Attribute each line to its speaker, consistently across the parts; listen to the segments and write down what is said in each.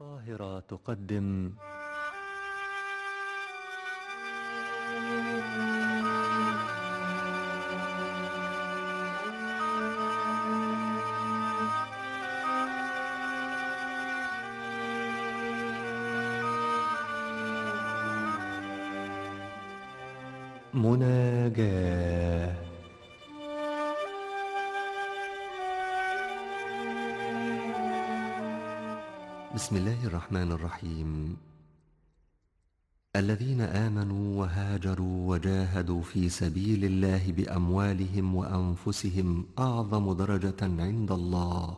Speaker 1: القاهرة تقدم مناجاة. بسم الله الرحمن الرحيم. الذين آمنوا وهاجروا وجاهدوا في سبيل الله بأموالهم وأنفسهم أعظم درجة عند الله،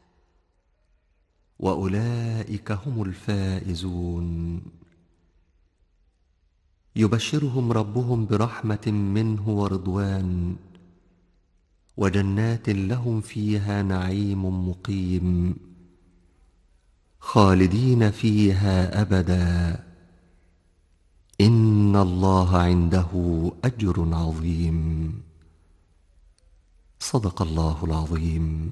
Speaker 1: وأولئك هم الفائزون. يبشرهم ربهم برحمة منه ورضوان وجنات لهم فيها نعيم مقيم خالدين فيها أبدا، إن الله عنده أجر عظيم. صدق الله العظيم.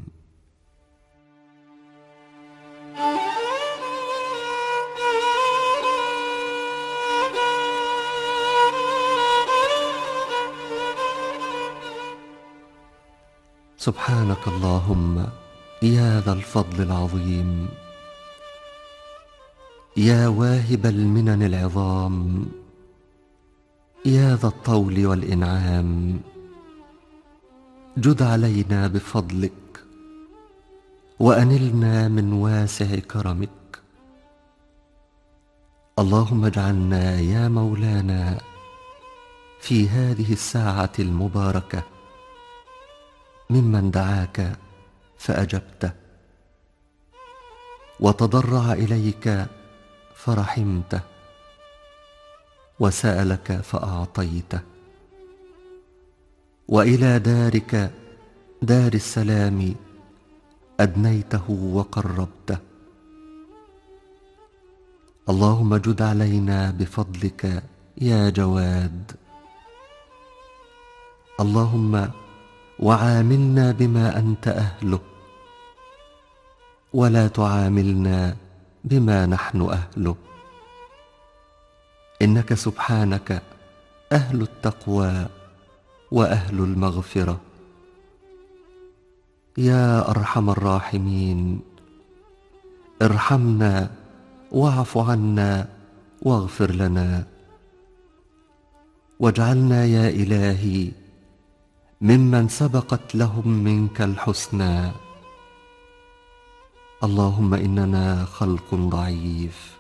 Speaker 1: سبحانك اللهم يا ذا الفضل العظيم، يا واهب المنن العظام، يا ذا الطول والإنعام، جد علينا بفضلك وأنلنا من واسع كرمك. اللهم اجعلنا يا مولانا في هذه الساعة المباركة ممن دعاك فأجبته، وتضرع إليك فرحمته، وسألك فأعطيته، وإلى دارك دار السلام أدنيته وقربته. اللهم جد علينا بفضلك يا جواد. اللهم وعاملنا بما أنت أهله، ولا تعاملنا بما نحن أهله، إنك سبحانك أهل التقوى وأهل المغفرة. يا أرحم الراحمين، ارحمنا واعف عنا واغفر لنا، واجعلنا يا إلهي ممن سبقت لهم منك الحسنى. اللهم إننا خلق ضعيف،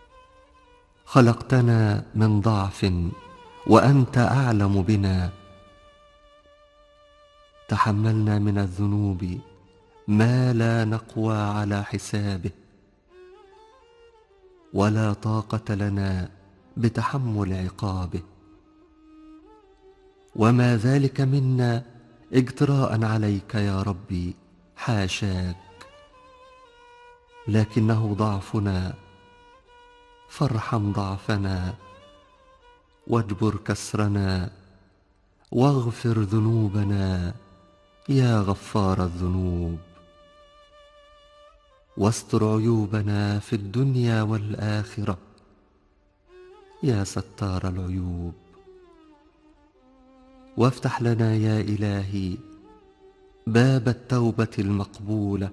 Speaker 1: خلقتنا من ضعف وأنت أعلم بنا. تحملنا من الذنوب ما لا نقوى على حسابه، ولا طاقة لنا بتحمل عقابه، وما ذلك منا اجتراء عليك يا ربي، حاشاك، لكنه ضعفنا، فارحم ضعفنا واجبر كسرنا واغفر ذنوبنا يا غفار الذنوب، واستر عيوبنا في الدنيا والآخرة يا ستار العيوب. وافتح لنا يا إلهي باب التوبة المقبولة،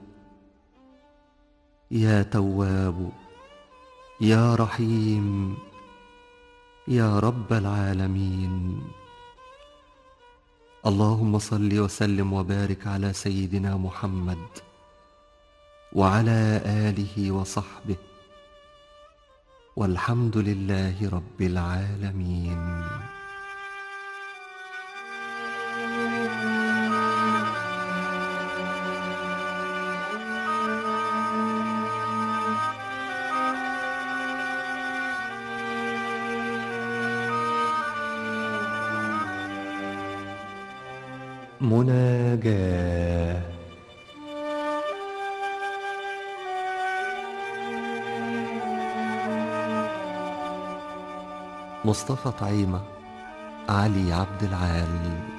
Speaker 1: يا تواب يا رحيم يا رب العالمين. اللهم صل وسلم وبارك على سيدنا محمد وعلى آله وصحبه، والحمد لله رب العالمين. مناجاة. مصطفى طعيمة، علي عبد العال.